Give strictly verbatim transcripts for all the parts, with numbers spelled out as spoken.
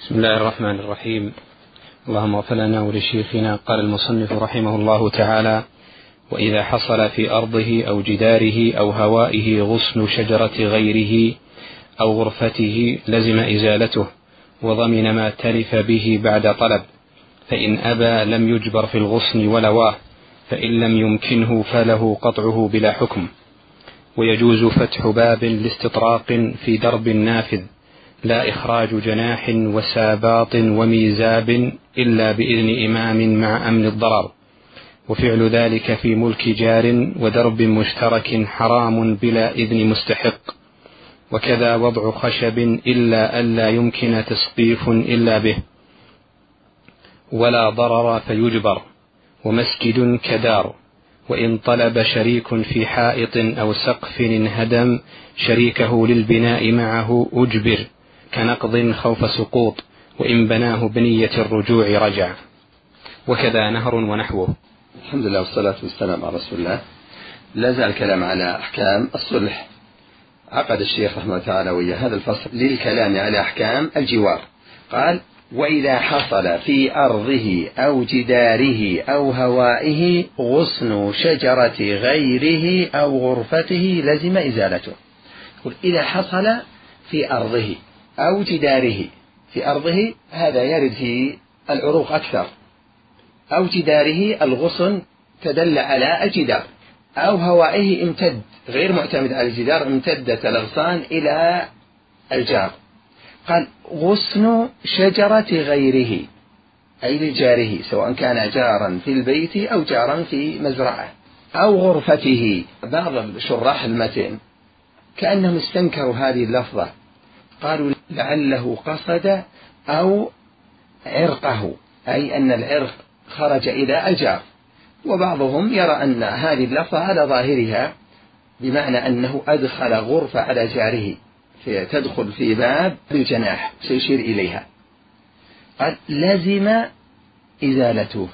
بسم الله الرحمن الرحيم. اللهم اغفر لنا ولشيخنا. قال المصنف رحمه الله تعالى: وإذا حصل في أرضه أو جداره أو هوائه غصن شجرة غيره أو غرفته لزم إزالته وضمن ما تلف به بعد طلب، فإن أبى لم يجبر في الغصن ولواه، فإن لم يمكنه فله قطعه بلا حكم. ويجوز فتح باب لاستطراق في درب نافذ، لا إخراج جناح وساباط وميزاب إلا بإذن إمام مع أمن الضرر، وفعل ذلك في ملك جار ودرب مشترك حرام بلا إذن مستحق. وكذا وضع خشب إلا ألا يمكن تسقيف إلا به ولا ضرر فيجبر، ومسجد كدار، وإن طلب شريك في حائط أو سقف انهدم شريكه للبناء معه أجبر، كنقض خوف سقوط، وإن بناه بنية الرجوع رجع. وكذا نهر ونحوه. الحمد لله والصلاة والسلام على رسول الله. لا زال الكلام على أحكام الصلح. عقد الشيخ رحمه الله تعالى ويا هذا الفصل للكلام على أحكام الجوار. قال: وإذا حصل في أرضه أو جداره أو هوائه غصن شجرة غيره أو غرفته لزم إزالته. إذا حصل في أرضه أو جداره، في أرضه هذا يرد في العروق أكثر، أو جداره الغصن تدل على الجدار، أو هوائه امتد غير معتمد على الجدار، امتدت الأغصان إلى الجار. قال: غصن شجرة غيره أي لجاره، سواء كان جارا في البيت أو جارا في مزرعة، أو غرفته. بعض شراح المتن كأنهم استنكروا هذه اللفظة، قالوا لعله قصد أو عرقه، أي أن العرق خرج إلى الجار. وبعضهم يرى أن هذه اللفظة على ظاهرها بمعنى أنه أدخل غرفة على جاره، تدخل في باب الجناح سيشير إليها. قال: لزم إزالته.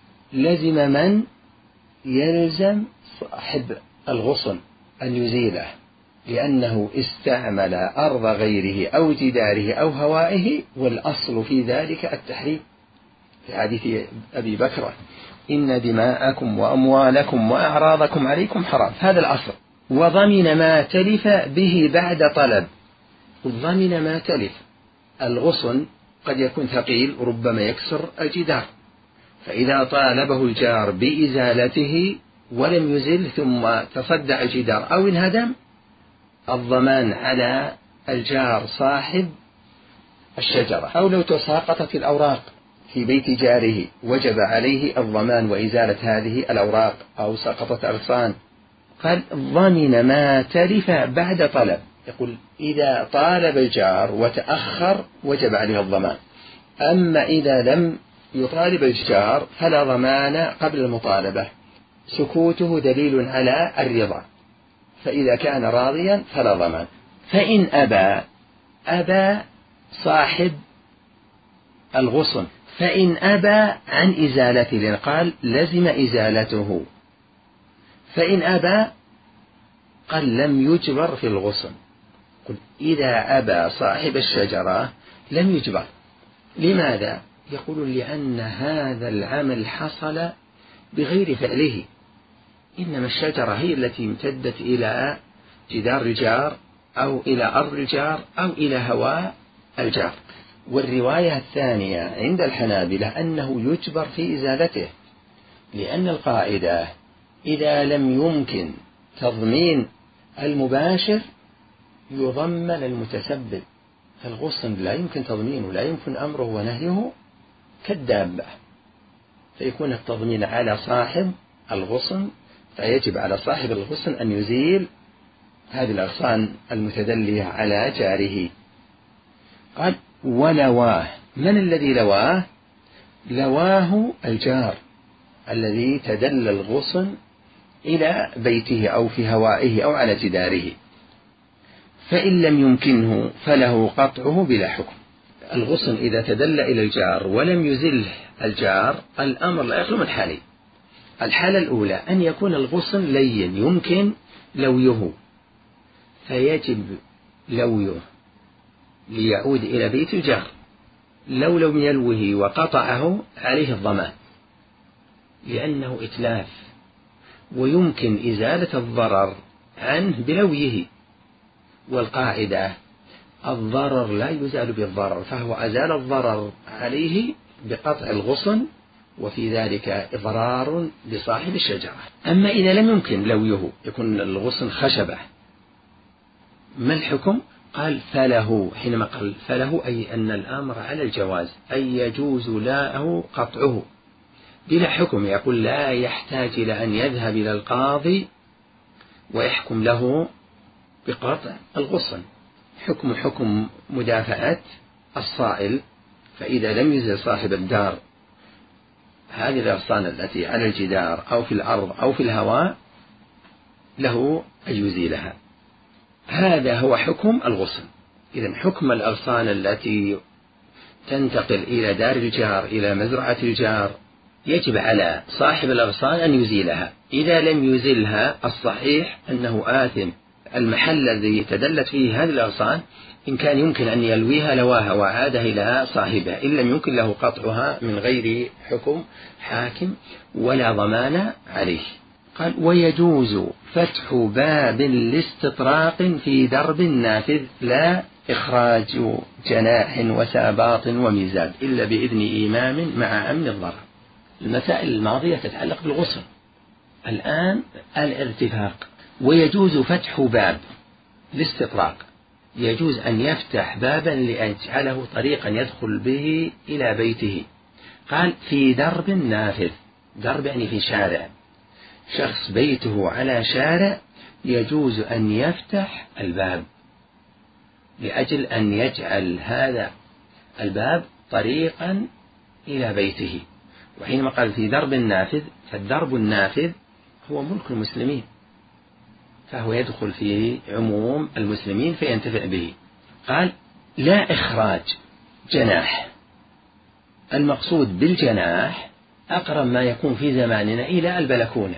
لزم من؟ يلزم صاحب الغصن أن يزيله، لأنه استعمل أرض غيره أو جداره أو هوائه، والأصل في ذلك التحريم، في حديث أبي بكر: إن دماءكم وأموالكم وأعراضكم عليكم حرام. هذا الأصل. وضمن ما تلف به بعد طلب. ضمن ما تلف. الغصن قد يكون ثقيل وربما يكسر الجدار، فإذا طالبه الجار بإزالته ولم يزل ثم تصدع الجدار أو انهدم، الضمان على الجار صاحب الشجرة. أو لو تساقطت الأوراق في بيت جاره وجب عليه الضمان وإزالة هذه الأوراق، أو سقطت أغصان. قال: ضمن ما تلف بعد طلب. يقول إذا طالب الجار وتأخر وجب عليه الضمان. أما إذا لم يطالب الجار فلا ضمان قبل المطالبة، سكوته دليل على الرضا، فإذا كان راضيا فلا ضمان. فإن أبى أبى صاحب الغصن، فإن أبى عن إزالته، لأن قال لزم إزالته. فإن أبى قال لم يجبر في الغصن. قل إذا أبى صاحب الشجرة لم يجبر. لماذا؟ يقول لأن هذا العمل حصل بغير فعله، إنما الشجرة هي التي امتدت إلى جدار الجار أو إلى أرض الجار أو إلى هواء الجار. والرواية الثانية عند الحنابلة أنه يجبر في إزالته، لأن القاعدة إذا لم يمكن تضمين المباشر يضمن المتسبب. فالغصن لا يمكن تضمينه، لا يمكن أمره ونهيه كالدابة، فيكون التضمين على صاحب الغصن، فيجب على صاحب الغصن أن يزيل هذه الأغصان المتدلية على جاره. قال: ولواه. من الذي لواه؟ لواه الجار الذي تدل الغصن إلى بيته أو في هوائه أو على جداره. فإن لم يمكنه فله قطعه بلا حكم. الغصن إذا تدل إلى الجار ولم يزله الجار، الأمر لا يخلو من حالين. الحالة الأولى أن يكون الغصن لين يمكن لويه، فيجب لويه ليعود إلى بيت الجار، لو لم يلوه وقطعه عليه الضمان، لأنه إتلاف ويمكن إزالة الضرر عنه بلويه، والقاعدة الضرر لا يزال بالضرر، فهو أزال الضرر عليه بقطع الغصن، وفي ذلك إضرار بصاحب الشجرة. أما إذا لم يمكن لويه، يكون الغصن خشبة، ما الحكم؟ قال فله، حينما قال فله أي أن الأمر على الجواز، أي يجوز له قطعه بلا حكم، يقول لا يحتاج إلى أن يذهب إلى القاضي ويحكم له بقطع الغصن، حكم حكم مدافعة الصائل، فإذا لم يزل صاحب الدار هذه الأغصان التي على الجدار أو في الأرض أو في الهواء له أن يزيلها. هذا هو حكم الغصن. إذن حكم الأغصان التي تنتقل إلى دار الجار إلى مزرعة الجار يجب على صاحب الأغصان أن يزيلها، إذا لم يزيلها الصحيح أنه آثم. المحل الذي تدلت فيه هذه الأغصان إن كان يمكن أن يلويها لواها وعادها إلى صاحبها، إن لم يمكن له قطعها من غير حكم حاكم ولا ضمان عليه. قال ويجوز فتح باب لاستطراق في درب نافذ لا إخراج جناح وساباط ومزاد إلا بإذن إمام مع أمن الضرر. المسائل الماضية تتعلق بالغصن، الآن الارتفاق. ويجوز فتح باب لاستطراق، يجوز أن يفتح بابا ليجعله طريقا يدخل به إلى بيته. قال في درب نافذ، درب يعني في شارع، شخص بيته على شارع يجوز أن يفتح الباب لأجل أن يجعل هذا الباب طريقا إلى بيته. وحينما قال في درب نافذ، فالدرب النافذ هو ملك المسلمين، فهو يدخل في عموم المسلمين فينتفع به. قال لا إخراج جناح، المقصود بالجناح أقرب ما يكون في زماننا إلى البلكونة،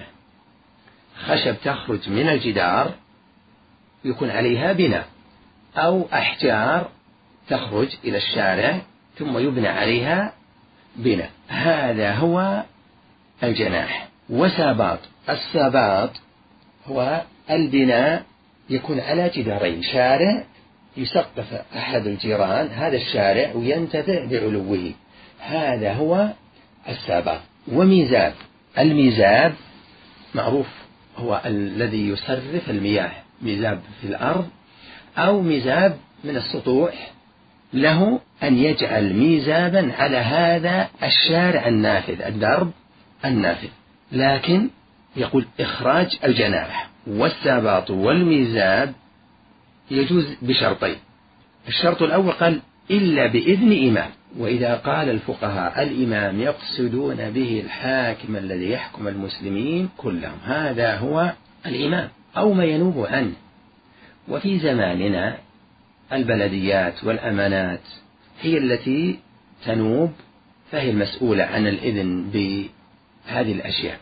خشب تخرج من الجدار يكون عليها بناء، أو أحجار تخرج إلى الشارع ثم يبنى عليها بناء، هذا هو الجناح. وساباط، الساباط هو البناء يكون على جدارين، شارع يسقف أحد الجيران هذا الشارع وينتفع بعلوه، هذا هو الساباط. وميزاب، الميزاب معروف هو الذي يصرف المياه، ميزاب في الأرض أو ميزاب من السطوح، له أن يجعل ميزابا على هذا الشارع النافذ، الدرب النافذ، لكن يقول إخراج الجناح والساباط والميزاب يجوز بشرطين. الشرط الأول قال إلا بإذن إمام، وإذا قال الفقهاء الإمام يقصدون به الحاكم الذي يحكم المسلمين كلهم، هذا هو الإمام أو ما ينوب عنه. وفي زماننا البلديات والأمانات هي التي تنوب، فهي المسؤولة عن الإذن بهذه الأشياء.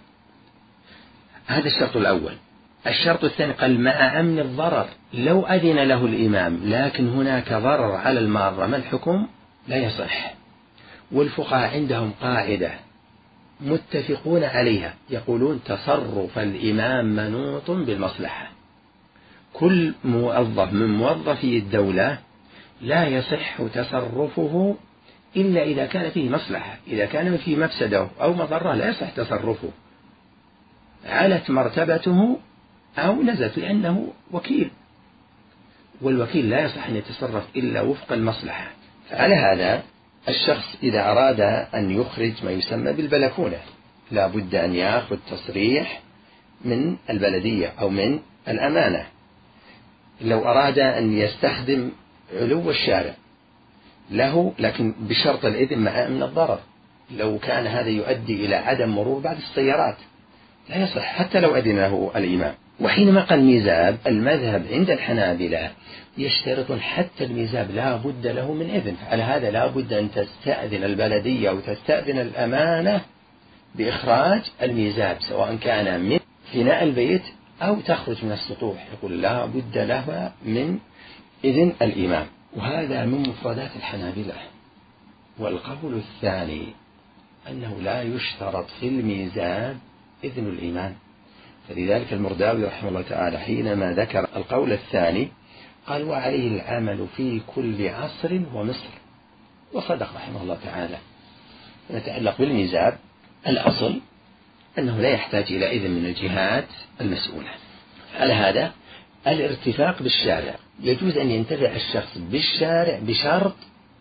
هذا الشرط الأول. الشرط الثاني قال مع أمن الضرر، لو أذن له الإمام لكن هناك ضرر على المارة، ما الحكم؟ لا يصح. والفقهاء عندهم قاعدة متفقون عليها، يقولون تصرف الإمام منوط بالمصلحة، كل موظف من موظفي الدولة لا يصح تصرفه إلا إذا كان فيه مصلحة، إذا كان فيه مفسده أو مضرة لا يصح تصرفه، علت مرتبته أو نزلت، لأنه وكيل، والوكيل لا يصح أن يتصرف إلا وفق المصلحة. فعلى هذا الشخص إذا أراد أن يخرج ما يسمى بالبلكونة لا بد أن يأخذ تصريح من البلدية أو من الأمانة. لو أراد أن يستخدم علو الشارع له، لكن بشرط الإذن مع أمن الضرر، لو كان هذا يؤدي إلى عدم مرور بعض السيارات لا يصح حتى لو أذن له الإمام. وحينما قال ميزاب، المذهب عند الحنابلة يشترط حتى الميزاب لا بد له من إذن، فعلى هذا لا بد أن تستأذن البلدية أو تستأذن الأمانة بإخراج الميزاب، سواء كان من فناء البيت أو تخرج من السطوح، يقول لا بد لها من إذن الإمام. وهذا من مفردات الحنابلة، والقول الثاني أنه لا يشترط في الميزاب إذن الإمام. فلذلك المرداوي رحمه الله تعالى حينما ذكر القول الثاني قال وعليه العمل في كل عصر ومصر، وصدق رحمه الله تعالى. نتعلق بالميزاب الأصل أنه لا يحتاج إلى إذن من الجهات المسؤولة. على هذا الارتفاق بالشارع يجوز أن ينتفع الشخص بالشارع بشرط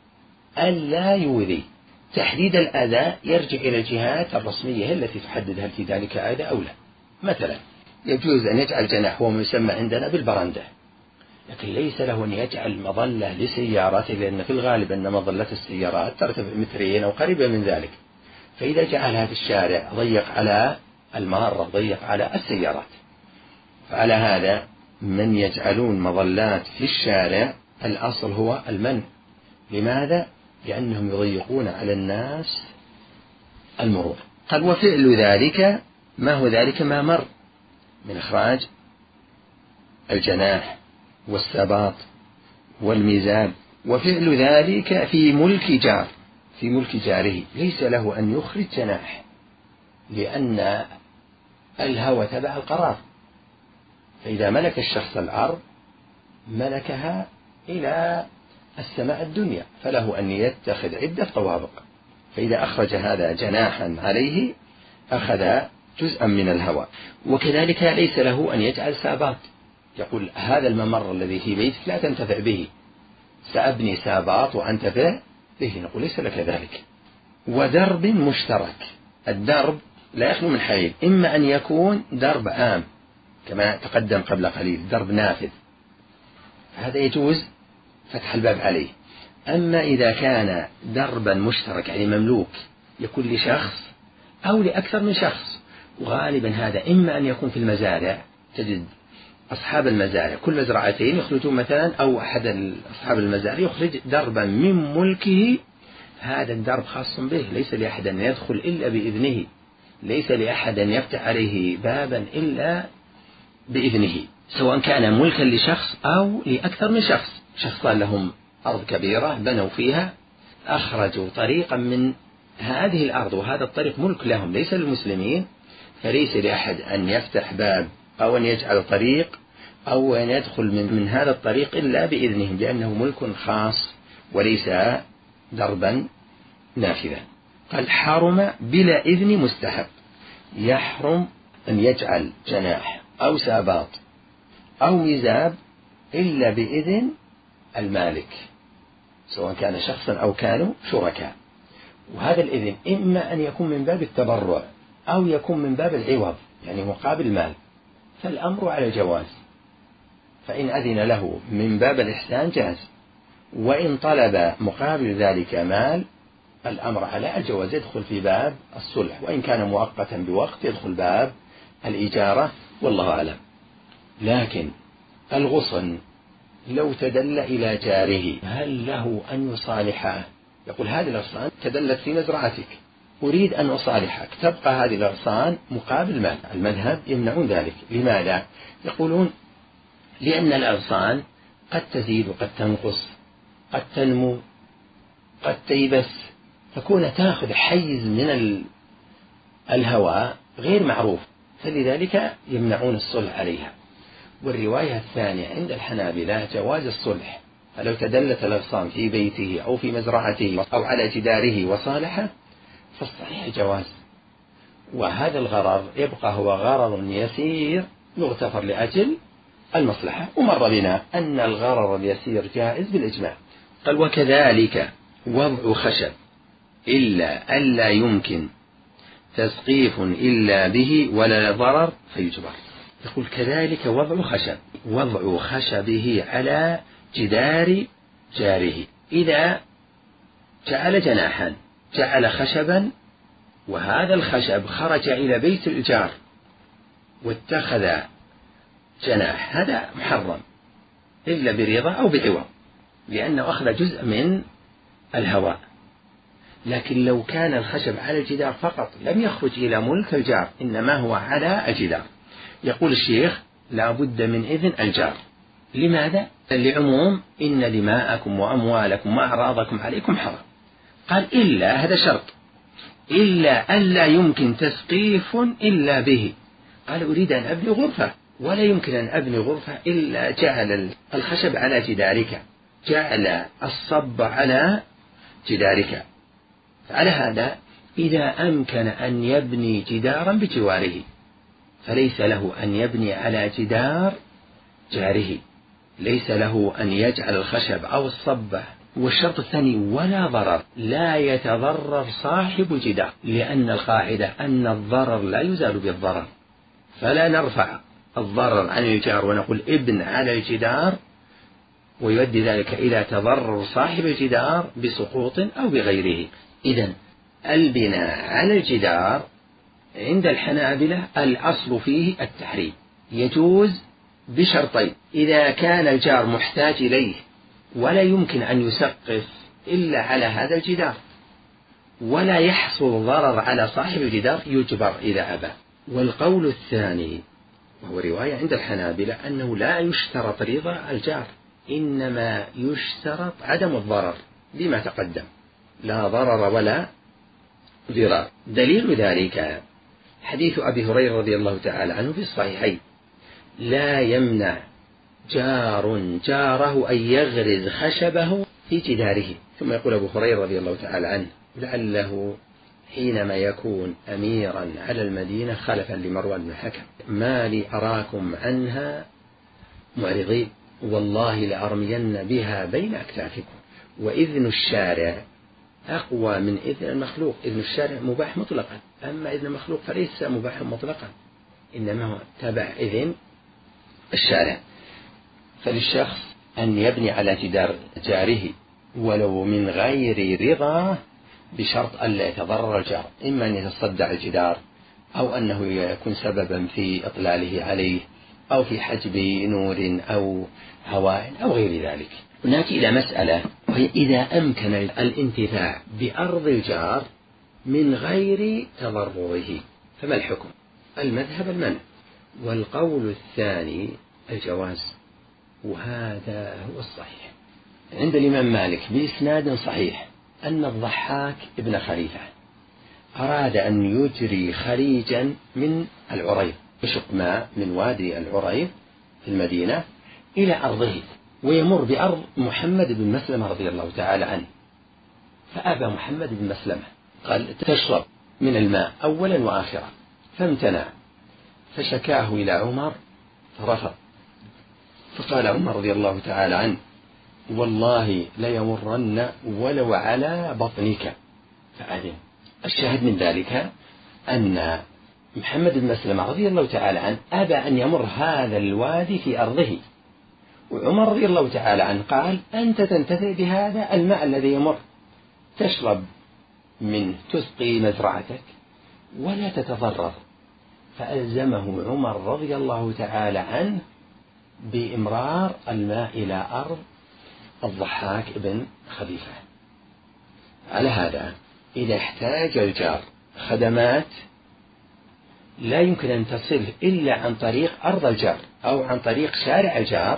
ألا يؤذي. تحديد الأذى يرجع إلى الجهات الرسمية التي تحدد هل في ذلك أذى أو لا. مثلا يجوز أن يجعل جناح، هو ما يسمى عندنا بالبرندة، لكن ليس له أن يجعل مظلة لسيارته، لأن في الغالب أن مظلة السيارات ترتفع مترين أو قريبا من ذلك، فإذا جعلها في الشارع ضيق على المارة، ضيق على السيارات. فعلى هذا من يجعلون مظلات في الشارع الأصل هو المنع. لماذا؟ لأنهم يضيقون على الناس المرور. قال وفعل ذلك ما هو ذلك؟ ما مر من إخراج الجناح والسباط والميزاب. وفعل ذلك في ملك جار، في ملك جاره ليس له أن يخرج جناح، لأن الهوى تبع القرار. فإذا ملك الشخص الأرض ملكها إلى السماء الدنيا، فله أن يتخذ عدة طوابق. فإذا أخرج هذا جناحا عليه أخذ جزءا من الهواء. وكذلك ليس له أن يجعل سابات، يقول هذا الممر الذي في بيتك لا تنتفع به، سأبني سابات وأنتفع به. نقول ليس لك ذلك. ودرب مشترك، الدرب لا يخلو من حالين، إما أن يكون درب عام كما تقدم قبل قليل، درب نافذ، هذا يجوز فتح الباب عليه. أما إذا كان دربا مشترك يعني مملوك يكون لشخص أو لأكثر من شخص، وغالبا هذا إما أن يكون في المزارع، تجد أصحاب المزارع كل مزرعتين يخرجون مثلا، أو أحد أصحاب المزارع يخرج دربا من ملكه، هذا الدرب خاص به، ليس لأحد أن يدخل إلا بإذنه، ليس لأحد أن يفتح عليه بابا إلا بإذنه، سواء كان ملكا لشخص أو لأكثر من شخص. شخصان لهم أرض كبيرة بنوا فيها، أخرجوا طريقا من هذه الأرض وهذا الطريق ملك لهم ليس للمسلمين، فليس لأحد أن يفتح باب أو أن يجعل طريق أو أن يدخل من, من هذا الطريق إلا بإذنهم، لأنه ملك خاص وليس دربا نافذا. قال حرم بلا إذن مستحب، يحرم أن يجعل جناح أو ساباط أو ميزاب إلا بإذن المالك، سواء كان شخصا أو كانوا شركاء. وهذا الإذن إما أن يكون من باب التبرع أو يكون من باب العوض، يعني مقابل مال، فالأمر على جواز. فإن أذن له من باب الإحسان جاز، وإن طلب مقابل ذلك مال الأمر على الجواز، يدخل في باب الصلح، وإن كان مؤقتا بوقت يدخل باب الإجارة، والله أعلم. لكن الغصن لو تدل إلى جاره هل له أن يصالحه؟ يقول هذه الأغصان تدلت في مزرعتك، أريد أن أصالحك، تبقى هذه الأغصان مقابل مال. المذهب يمنعون ذلك. لماذا؟ يقولون لأن الأغصان قد تزيد وقد تنقص، قد تنمو قد تيبس، تكون تأخذ حيز من الهواء غير معروف، فلذلك يمنعون الصلح عليها. والرواية الثانية عند الحنابلة جواز الصلح، فلو تدلت الأغصان في بيته أو في مزرعته أو على جداره وصالحه فالصحيح جواز. وهذا الغرر يبقى هو غرر يسير يغتفر لأجل المصلحة، ومر بنا أن الغرر اليسير جائز بالإجماع. قال وكذلك وضع خشب إلا ألا يمكن تسقيف إلا به ولا ضرر فيجبر. يقول كذلك وضع خشب، وضع خشبه على جدار جاره، إذا جعل جناحا جعل خشبا وهذا الخشب خرج إلى بيت الجار واتخذ جناح، هذا محرم إلا برضا أو بعوض، لأنه أخذ جزء من الهواء. لكن لو كان الخشب على الجدار فقط لم يخرج إلى ملك الجار، إنما هو على الجدار، يقول الشيخ لا بد من إذن الجار. لماذا؟ لعموم إن دماءكم وأموالكم وأعراضكم عليكم حرام. قال إلا، هذا شرط، إلا ألا يمكن تسقيف إلا به. قال أريد أن أبني غرفة، ولا يمكن أن أبني غرفة إلا جعل الخشب على جدارك، جعل الصب على جدارك. على هذا إذا أمكن أن يبني جدارا بجواره فليس له أن يبني على جدار جاره، ليس له أن يجعل الخشب أو الصبة. والشرط الثاني ولا ضرر، لا يتضرر صاحب الجدار، لأن القاعدة أن الضرر لا يزال بالضرر، فلا نرفع الضرر عن الجار ونقول ابن على الجدار ويؤدي ذلك إلى تضرر صاحب الجدار بسقوط أو بغيره. إذن البناء على الجدار عند الحنابلة الأصل فيه التحريم، يجوز بشرطين: إذا كان الجار محتاج إليه ولا يمكن أن يسقف إلا على هذا الجدار، ولا يحصل ضرر على صاحب الجدار يجبر إذا أبى. والقول الثاني وهو رواية عند الحنابلة أنه لا يشترط رضا الجار، إنما يشترط عدم الضرر لما تقدم، لا ضرر ولا ضرار. دليل ذلك حديث أبي هريرة رضي الله تعالى عنه في الصحيحين: لا يمنع جار جاره أن يغرز خشبه في جداره. ثم يقول أبو هريرة رضي الله تعالى عنه لعله حينما يكون أميرا على المدينة خلفا لمروان بن الحكم: ما لي أراكم عنها معرضين، والله لأرمين بها بين أكتافكم. وإذن الشارع أقوى من إذن المخلوق. إذن الشارع مباح مطلقا، أما إذن المخلوق فليس مباح مطلقا، إنما هو تبع إذن الشارع. فللشخص أن يبني على جدار جاره ولو من غير رضا بشرط ألا يتضرر الجار، إما أن يتصدع الجدار أو أنه يكون سببا في إطلاله عليه أو في حجب نور أو هواء أو غير ذلك. ونأتي إلى مسألة، وهي إذا أمكن الانتفاع بأرض الجار من غير تضرره فما الحكم؟ المذهب المنع، والقول الثاني الجواز، وهذا هو الصحيح عند الإمام مالك بإسناد صحيح أن الضحاك ابن خليفة أراد أن يجري خريجا من العريض، يشق ماء من وادي العريض في المدينة إلى أرضه، ويمر بأرض محمد بن مسلمة رضي الله تعالى عنه، فأبى محمد بن مسلمة، قال: تشرب من الماء أولا وآخرا، فامتنع، فشكاه إلى عمر فرفض، فقال عمر رضي الله تعالى عنه: والله ليمرن ولو على بطنك، فأذن. الشاهد من ذلك أن محمد بن مسلمة رضي الله تعالى عنه أبى أن يمر هذا الوادي في أرضه، وعمر رضي الله تعالى عنه قال: أنت تنتفع بهذا الماء الذي يمر، تشرب منه، تسقي مزرعتك ولا تتضرر. فألزمه عمر رضي الله تعالى عنه بإمرار الماء إلى أرض الضحاك ابن خليفة. على هذا إذا احتاج الجار خدمات لا يمكن أن تصل إلا عن طريق أرض الجار أو عن طريق شارع الجار،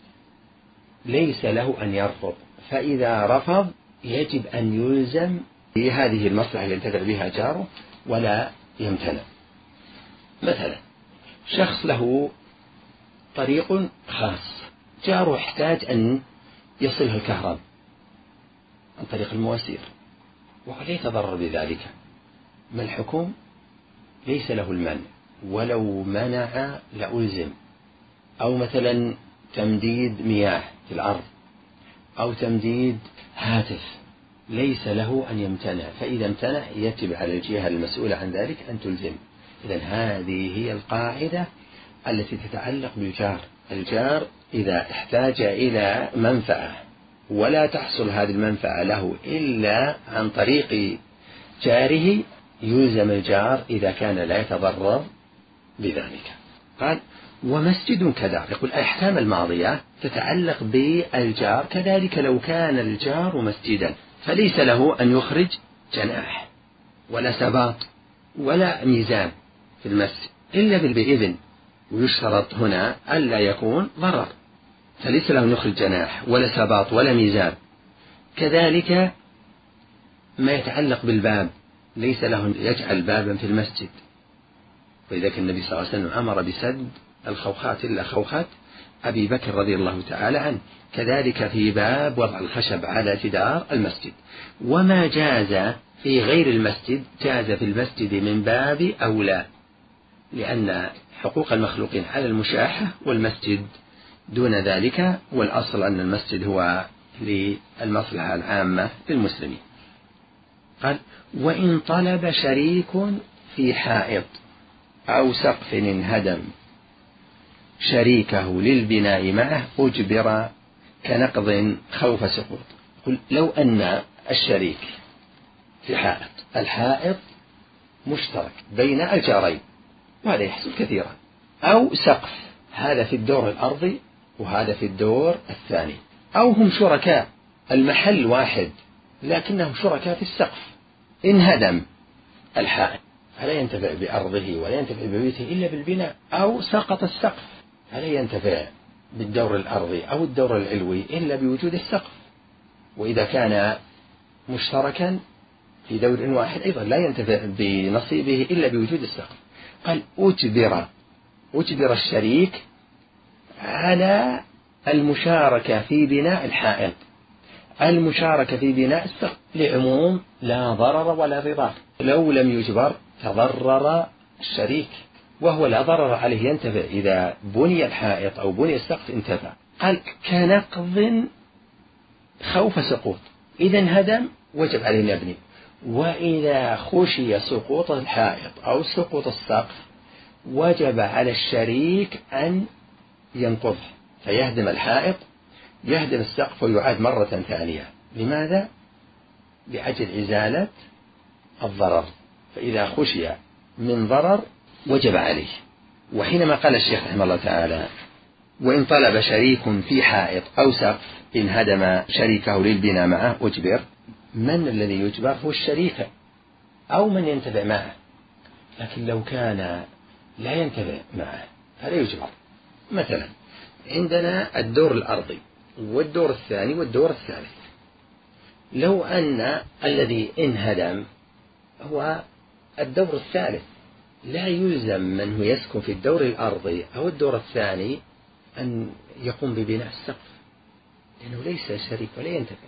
ليس له أن يرفض، فإذا رفض يجب أن يلزم بهذه المصلحة التي ينتفع بها جاره ولا يمتنع. مثلا شخص له طريق خاص، جاره احتاج أن يصله الكهرباء عن طريق المواسير وهو لا يتضرر بذلك، ما الحكم؟ ليس له المنع، ولو منع لألزم. أو مثلا تمديد مياه في الأرض أو تمديد هاتف، ليس له أن يمتنع، فإذا امتنع يجب على الجهة المسؤولة عن ذلك أن تلزم. إذن هذه هي القاعدة التي تتعلق بالجار. الجار إذا احتاج إلى منفعة ولا تحصل هذه المنفعة له إلا عن طريق جاره يلزم الجار إذا كان لا يتضرر بذلك. قال: ومسجد كدار. يقول الأحكام الماضية تتعلق بالجار، كذلك لو كان الجار مسجدا فليس له أن يخرج جناح ولا سباط ولا ميزان في المسجد إلا بالإذن، ويشترط هنا ألا يكون ضرر، فليس له أن يخرج جناح ولا سباط ولا ميزان. كذلك ما يتعلق بالباب ليس له يجعل بابا في المسجد، ولذلك النبي صلى الله عليه وسلم أمر بسد الخوخات إلا خوخات أبي بكر رضي الله تعالى عنه. كذلك في باب وضع الخشب على جدار المسجد. وما جاز في غير المسجد جاز في المسجد من باب أولى، لأن حقوق المخلوقين على المشاحة والمسجد دون ذلك، والأصل أن المسجد هو للمصلحة العامة للمسلمين. قال: وإن طلب شريك في حائط أو سقف انهدم شريكه للبناء معه أجبر كنقض خوف سقوط. قل لو أن الشريك في حائط، الحائط مشترك بين الجارين وهذا يحصل كثيرا، أو سقف، هذا في الدور الأرضي وهذا في الدور الثاني، أو هم شركاء المحل واحد لكنهم شركاء في السقف، انهدم الحائط فلا ينتفع بأرضه ولا ينتفع ببيته إلا بالبناء، أو سقط السقف فلا ينتفع بالدور الأرضي أو الدور العلوي إلا بوجود السقف. وإذا كان مشتركا في دور واحد أيضا لا ينتفع بنصيبه إلا بوجود السقف. قال: أجبر أجبر الشريك على المشاركة في بناء الحائط، المشاركة في بناء السقف، لعموم لا ضرر ولا ضرار. لو لم يجبر تضرر الشريك، وهو لا ضرر عليه، ينتفع إذا بني الحائط أو بني السقف انتفع. قال: كنقض خوف سقوط، إذا انهدم وجب عليه أن يبني. وإذا خشي سقوط الحائط أو سقوط السقف وجب على الشريك أن ينقضه، فيهدم الحائط، يهدم السقف ويعاد مرة ثانية. لماذا؟ لأجل إزالة الضرر، فإذا خشي من ضرر وجب عليه. وحينما قال الشيخ رحمه الله تعالى: وإن طلب شريك في حائط أو سقف انهدم شريكه للبناء معه أجبر، من الذي يجبر؟ هو الشريك أو من ينتفع معه. لكن لو كان لا ينتفع معه فلا يجبر. مثلا عندنا الدور الأرضي والدور الثاني والدور الثالث، لو أن الذي انهدم هو الدور الثالث لا يلزم من هو يسكن في الدور الأرضي أو الدور الثاني أن يقوم ببناء السقف، لأنه ليس شريك ولا ينتفع.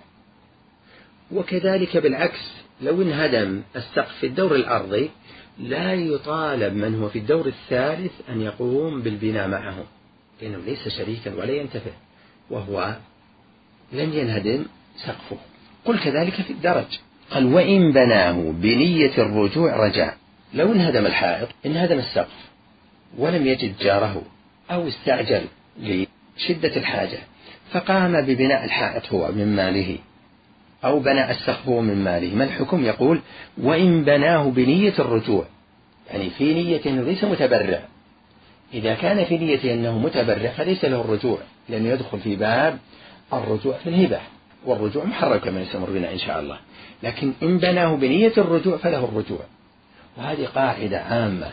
وكذلك بالعكس، لو انهدم السقف في الدور الأرضي لا يطالب من هو في الدور الثالث أن يقوم بالبناء معه، لأنه ليس شريكا ولا ينتفع وهو لم ينهدم سقفه. قل كذلك في الدرج. قال: وإن بناه بنية الرجوع رجع. لو انهدم الحائط، انهدم السقف ولم يجد جاره أو استعجل لشدة الحاجة فقام ببناء الحائط هو من ماله أو بناء السقف هو من ماله، ما الحكم؟ يقول: وإن بناه بنية الرجوع، يعني في نية أنه ليس متبرع. إذا كان في نية أنه متبرع فليس له الرجوع، لأنه يدخل في باب الرجوع في الهبة، والرجوع محرم كما يسمر بنا إن شاء الله. لكن إن بناه بنية الرجوع فله الرجوع. وهذه قاعدة عامة: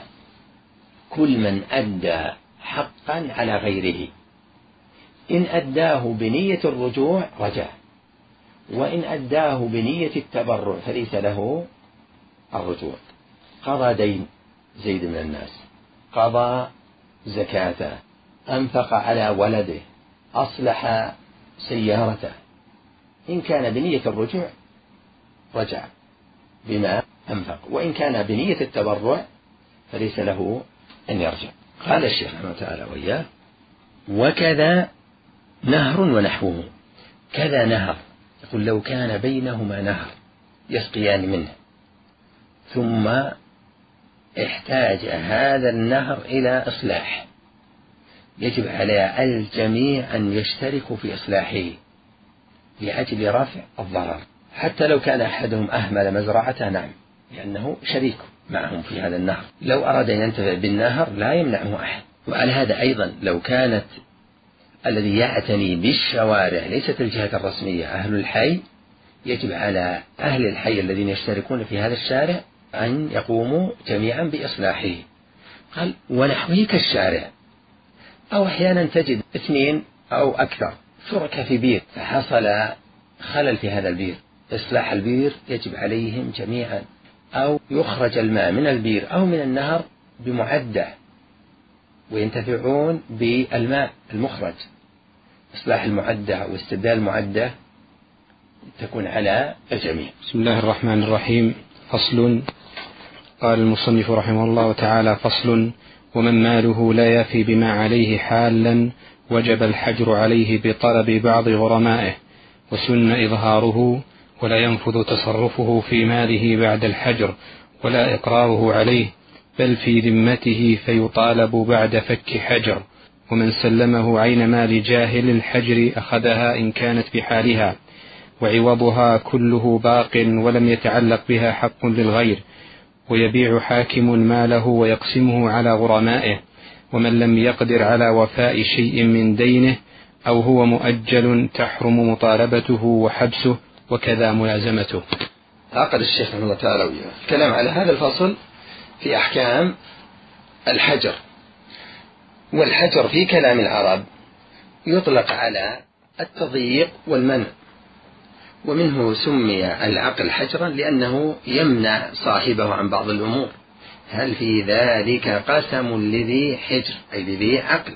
كل من أدى حقا على غيره إن أداه بنية الرجوع رجع، وإن أداه بنية التبرع فليس له الرجوع. قضى دين زيد من الناس، قضى زكاته، أنفق على ولده، أصلح سيارته، إن كان بنية الرجوع رجع بما أنفق، وإن كان بنية التبرع فليس له أن يرجع. قال الشيخ رحمه الله تعالى وإياه: وكذا نهر ونحوه. كذا نهر، يقول لو كان بينهما نهر يسقيان منه ثم احتاج هذا النهر إلى إصلاح، يجب على الجميع أن يشتركوا في إصلاحه لأجل رفع الضرر، حتى لو كان أحدهم أهمل مزرعته، نعم، لأنه شريك معهم في هذا النهر. لو أراد أن ينتفع بالنهر لا يمنعه أحد. وعلى هذا أيضا لو كانت الذي يعتني بالشوارع ليست الجهة الرسمية أهل الحي، يجب على أهل الحي الذين يشتركون في هذا الشارع أن يقوموا جميعا بإصلاحه. قال: ونحوه كالشارع. أو أحيانا تجد اثنين أو أكثر شركة في بير، فحصل خلل في هذا البير إصلاح البير يجب عليهم جميعا، أو يخرج الماء من البير أو من النهر بمعدة وينتفعون بالماء المخرج. إصلاح المعدة واستبدال المعدة تكون على الجميع. بسم الله الرحمن الرحيم. فصل. قال المصنف رحمه الله تعالى: فصل. ومن ماله لا يفي بما عليه حالا وجب الحجر عليه بطلب بعض غرمائه، وسن إظهاره، ولا ينفذ تصرفه في ماله بعد الحجر ولا إقراره عليه، بل في ذمته فيطالب بعد فك حجر. ومن سلمه عين مال جاهل الحجر أخذها إن كانت بحالها، وعوضها كله باق ولم يتعلق بها حق للغير، ويبيع حاكم ماله ويقسمه على غرمائه. ومن لم يقدر على وفاء شيء من دينه أو هو مؤجل تحرم مطالبته وحبسه، وكذا ملازمته. عقد الشيخ رحمه الله تعالى وياه الكلام على هذا الفصل في أحكام الحجر. والحجر في كلام العرب يطلق على التضييق والمنع، ومنه سمي العقل حجرا لأنه يمنع صاحبه عن بعض الأمور. هل في ذلك قسم لذي حجر أي لذي عقل.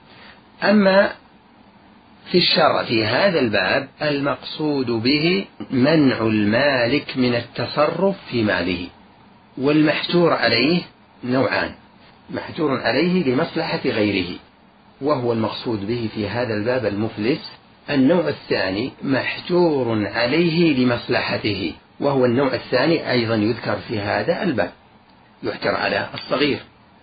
أما في الشرع في هذا الباب المقصود به منع المالك من التصرف في ماله. والمحجور عليه نوعان: محجور عليه لمصلحة غيره وهو المقصود به في هذا الباب المفلس. النوع الثاني محجور عليه لمصلحته وهو النوع الثاني أيضا يذكر في هذا الباب. يحجر على الصغير،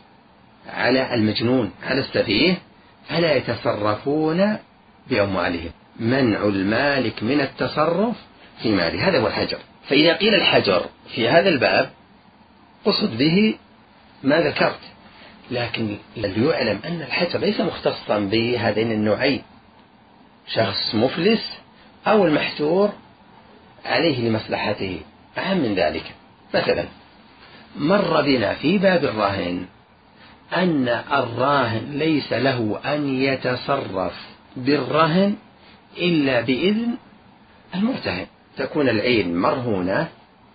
على المجنون، على السفيه، فلا يتصرفون بأموالهم. منع المالك من التصرف في ماله هذا هو الحجر. فإذا قيل الحجر في هذا الباب قصد به ما ذكرت، لكن ليعلم أن الحجر ليس مختصا بهذين النوعين: شخص مفلس أو المحجور عليه لمصلحته. أهم من ذلك، مثلا مر بنا في باب الرهن أن الراهن ليس له أن يتصرف بالرهن إلا بإذن المرتهن. تكون العين مرهونة،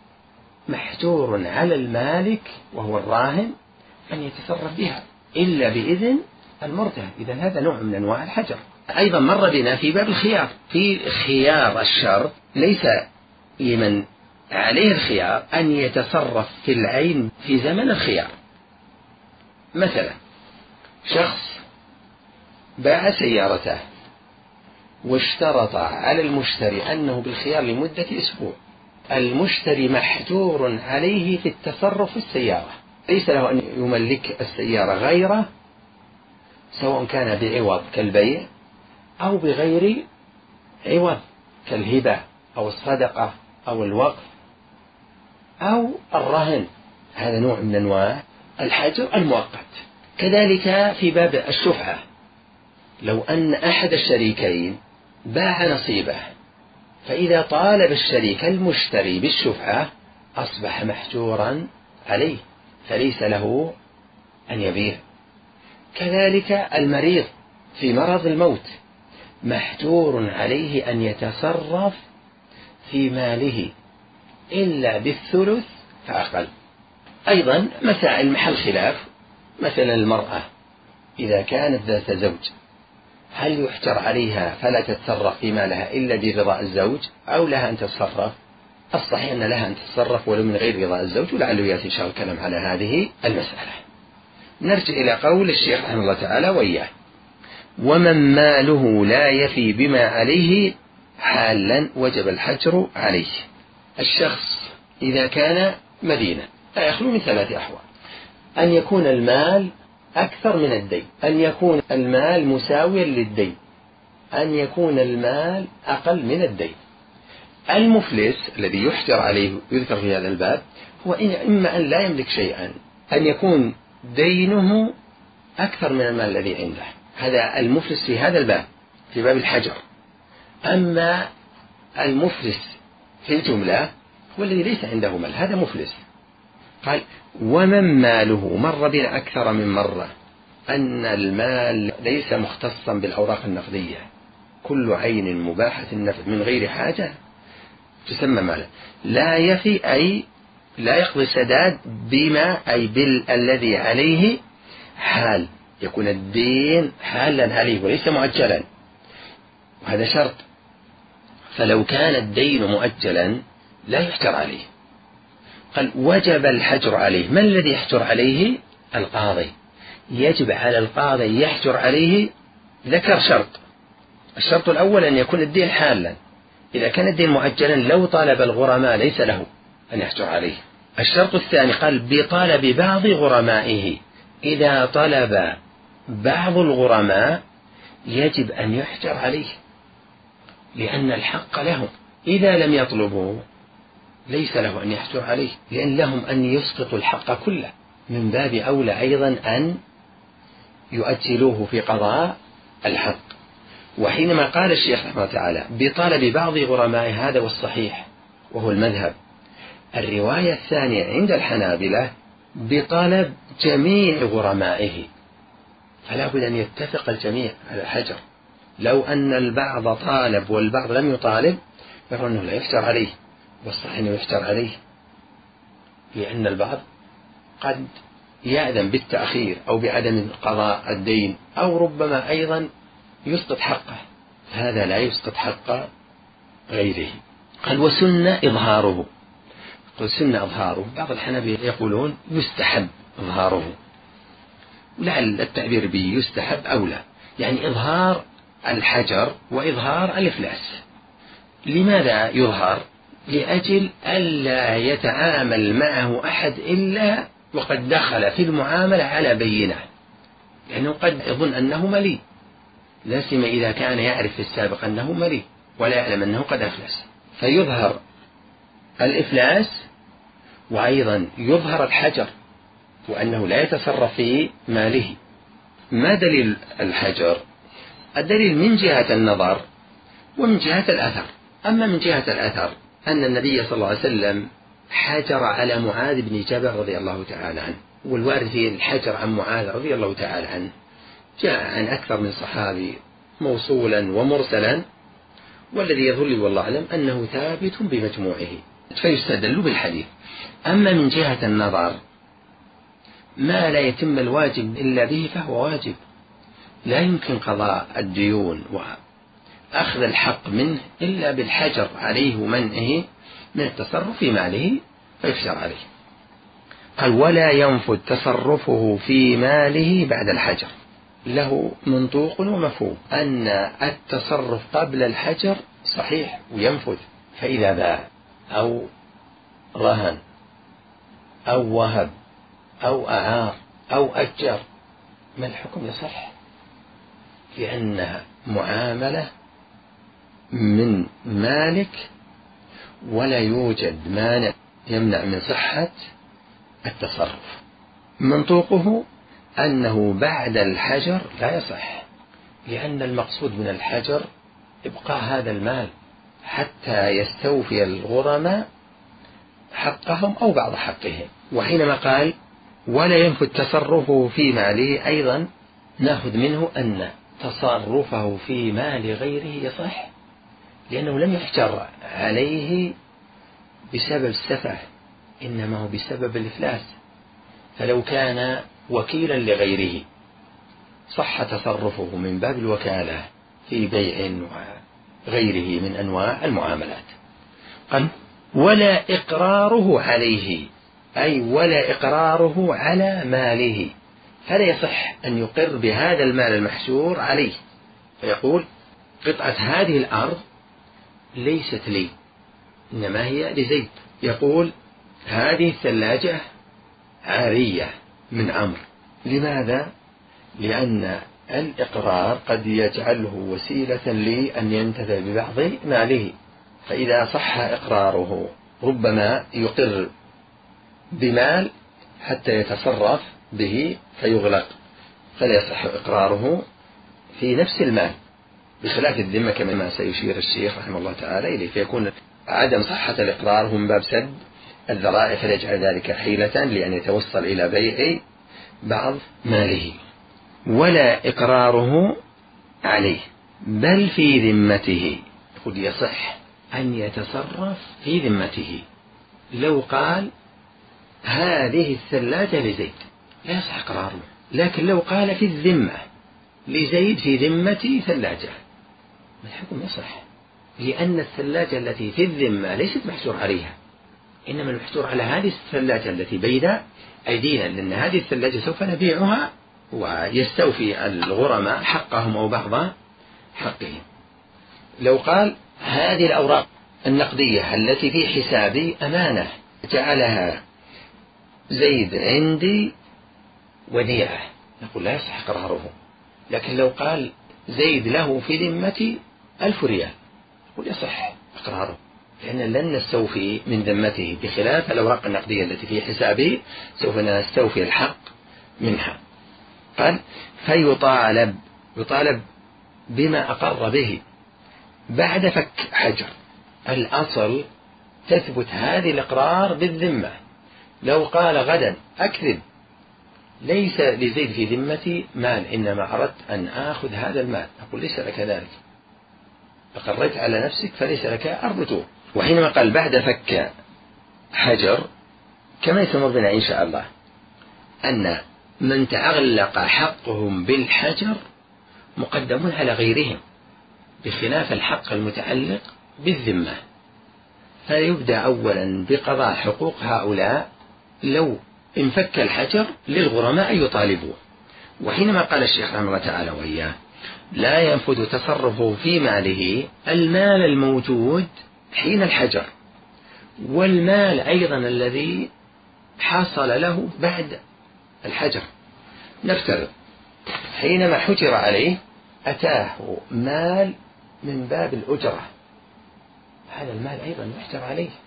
محجور على المالك وهو الراهن أن يتصرف بها إلا بإذن المرتهن. إذن هذا نوع من أنواع الحجر. أيضا مر بنا في باب الخيار، في خيار الشرط ليس لمن عليه الخيار أن يتصرف في العين في زمن الخيار. مثلا شخص باع سيارته واشترط على المشتري أنه بالخيار لمدة أسبوع. المشتري محجور عليه في التصرف في السيارة، ليس له أن يملك السيارة غيره، سواء كان بعوض كالبيع أو بغير عوض كالهبة أو الصدقة أو الوقف أو الرهن. هذا نوع من أنواع الحجر المؤقت. كذلك في باب الشفعة، لو أن أحد الشريكين باع نصيبه فإذا طالب الشريك المشتري بالشفعة أصبح محجورا عليه فليس له أن يبيع. كذلك المريض في مرض الموت محجور عليه أن يتصرف في ماله إلا بالثلث فأقل. أيضا مسائل محل خلاف، مثلا المرأة إذا كانت ذات زوج هل يحجر عليها فلا تتصرف في مالها إلا برضاء الزوج أو لها أن تتصرف؟ الصحيح أن لها أن تتصرف ولو من غير رضاء الزوج، ولعله يأتي إن شاء الله الكلام على هذه المسألة. نرجع إلى قول الشيخ رحمه الله تعالى وإياه: ومن ماله لا يفي بما عليه حالا وجب الحجر عليه. الشخص إذا كان مدينا لا يخلو من ثلاث أحوال: أن يكون المال أكثر من الدين، أن يكون المال مساويا للدين، أن يكون المال أقل من الدين. المفلس الذي يحجر عليه يذكر في هذا الباب هو إما أن لا يملك شيئا، أن يكون دينه أكثر من المال الذي عنده، هذا المفلس في هذا الباب في باب الحجر. أما المفلس في الجملة هو الذي ليس عنده مال، هذا مفلس. قال: ومن ماله، مر بنا أكثر من مرة أن المال ليس مختصا بالأوراق النقدية، كل عين مباحة النفع من غير حاجة تسمى مالا. لا يفي أي لا يقضي السداد بما أي بالذي عليه حال، يكون الدين حالا عليه وليس مؤجلا، وهذا شرط. فلو كان الدين مؤجلا لا يحجر عليه. قال وجب الحجر عليه. ما الذي يحجر عليه؟ القاضي. يجب على القاضي يحجر عليه. ذكر شرط، الشرط الأول أن يكون الدين حالا. إذا كان الدين مؤجلا لو طالب الغرماء ليس له أن يحجر عليه. الشرط الثاني قال بطلب بعض غرمائه. إذا طلب بعض الغرماء يجب أن يحجر عليه لأن الحق لهم. إذا لم يطلبوا ليس له أن يحجر عليه، لأن لهم أن يسقطوا الحق كله. من باب أولى أيضا أن يؤجلوه في قضاء الحق. وحينما قال الشيخ رحمه الله تعالى بطلب بعض غرماء، هذا والصحيح وهو المذهب. الرواية الثانية عند الحنابلة بطلب جميع غرمائه، فلا بد أن يتفق الجميع على الحجر. لو أن البعض طالب والبعض لم يطالب يرون أنه لا يحجر عليه، والصحيح أنه يحجر عليه، لأن البعض قد يأذن بالتأخير أو بعدم قضاء الدين، أو ربما أيضا يسقط حقه، هذا لا يسقط حق غيره. قال وسنة إظهاره. قل سنة إظهاره. بعض الحنابلة يقولون يستحب إظهاره، لعل التعبير به يستحب أولى، يعني إظهار الحجر وإظهار الإفلاس. لماذا يظهر؟ لأجل ألا يتعامل معه أحد إلا وقد دخل في المعاملة على بينة، لأنه قد يظن أنه مليء، لا سيما إذا كان يعرف في السابق أنه مليء ولا يعلم أنه قد أفلس، فيظهر الإفلاس وأيضا يظهر الحجر وأنه لا يتصرف في ماله. ما دليل الحجر؟ الدليل من جهة النظر ومن جهة الأثر. أما من جهة الأثر أن النبي صلى الله عليه وسلم حجر على معاذ بن جبل رضي الله تعالى عنه، والوارد في الحجر عن معاذ رضي الله تعالى عنه جاء عن أكثر من صحابي موصولا ومرسلا، والذي يظل والله أعلم أنه ثابت بمجموعه، فيستدل بالحديث. أما من جهة النظر ما لا يتم الواجب إلا به فهو واجب، لا يمكن قضاء الديون وأخذ الحق منه إلا بالحجر عليه ومنعه من التصرف في ماله فيحجر عليه. قال ولا ينفذ تصرفه في ماله بعد الحجر. له منطوق ومفهوم أن التصرف قبل الحجر صحيح وينفذ، فإذا باع أو رهن أو وهب أو أعار أو أجر ما الحكم يصح، لأنها معاملة من مالك ولا يوجد مانع يمنع من صحة التصرف. منطوقه أنه بعد الحجر لا يصح، لأن المقصود من الحجر إبقاء هذا المال حتى يستوفي الغرماء حقهم أو بعض حقهم. وحينما قال ولا ينفذ تصرفه في ماله أيضا نأخذ منه أن تصرفه في مال غيره يصح، لأنه لم يحجر عليه بسبب السفه، إنما هو بسبب الإفلاس. فلو كان وكيلا لغيره صح تصرفه من باب الوكالة في بيع وغيره من أنواع المعاملات. قال ولا إقراره عليه، أي ولا إقراره على ماله، فلا يصح أن يقر بهذا المال المحشور عليه، فيقول قطعة هذه الأرض ليست لي إنما هي لزيد. يقول هذه الثلاجة عارية من عمرو. لماذا؟ لأن الإقرار قد يجعله وسيلة لأن ينتفع ببعض ماله، فإذا صح إقراره ربما يقر بمال حتى يتصرف به فيغلق، فلا يصح إقراره في نفس المال، بخلاف الذمة كما سيشير الشيخ رحمه الله تعالى إليه، فيكون عدم صحة الإقرار هو من باب سد الذرائع، فيجعل ذلك حيلة لأن يتوصل إلى بيع بعض ماله. ولا إقراره عليه بل في ذمته، يقول يصح أن يتصرف في ذمته. لو قال هذه الثلاجة لزيد لا يصح إقراره، لكن لو قال في الذمة لزيد في ذمتي ثلاجة الحكم يصح، لأن الثلاجة التي في الذمة ليست محجور عليها، إنما المحجور على هذه الثلاجة التي بين أيدينا، لأن هذه الثلاجة سوف نبيعها ويستوفي الغرماء حقهم أو بعض حقهم. لو قال هذه الأوراق النقدية التي في حسابي أمانة جعلها زيد عندي وديعة، نقول لا يصح إقراره. لكن لو قال زيد له في ذمتي ألف ريال نقول يصح إقراره، لأن لن نستوفي من ذمته، بخلاف الأوراق النقدية التي في حسابي سوف نستوفي الحق منها. قال فيطالب يطالب بما أقر به بعد فك حجر. الأصل تثبت هذه الإقرار بالذمة. لو قال غدا أكذب ليس لزيد في ذمتي مال، إنما أردت أن آخذ هذا المال، أقول ليس لك ذلك، أقريت على نفسك فليس لك أربطه. وحينما قال بعد فك حجر كما يتمر بنا إن شاء الله أن من تعلق حقهم بالحجر مقدمون على غيرهم، بخلاف الحق المتعلق بالذمة، فيبدأ أولا بقضاء حقوق هؤلاء لو انفك الحجر للغرماء يطالبوه. وحينما قال الشيخ رحمه الله تعالى وإياه لا ينفذ تصرفه في ماله المال الموجود حين الحجر، والمال أيضا الذي حصل له بعد الحجر. نفترض حينما حجر عليه أتاه مال من باب الأجرة، هذا المال أيضا يحجر عليه،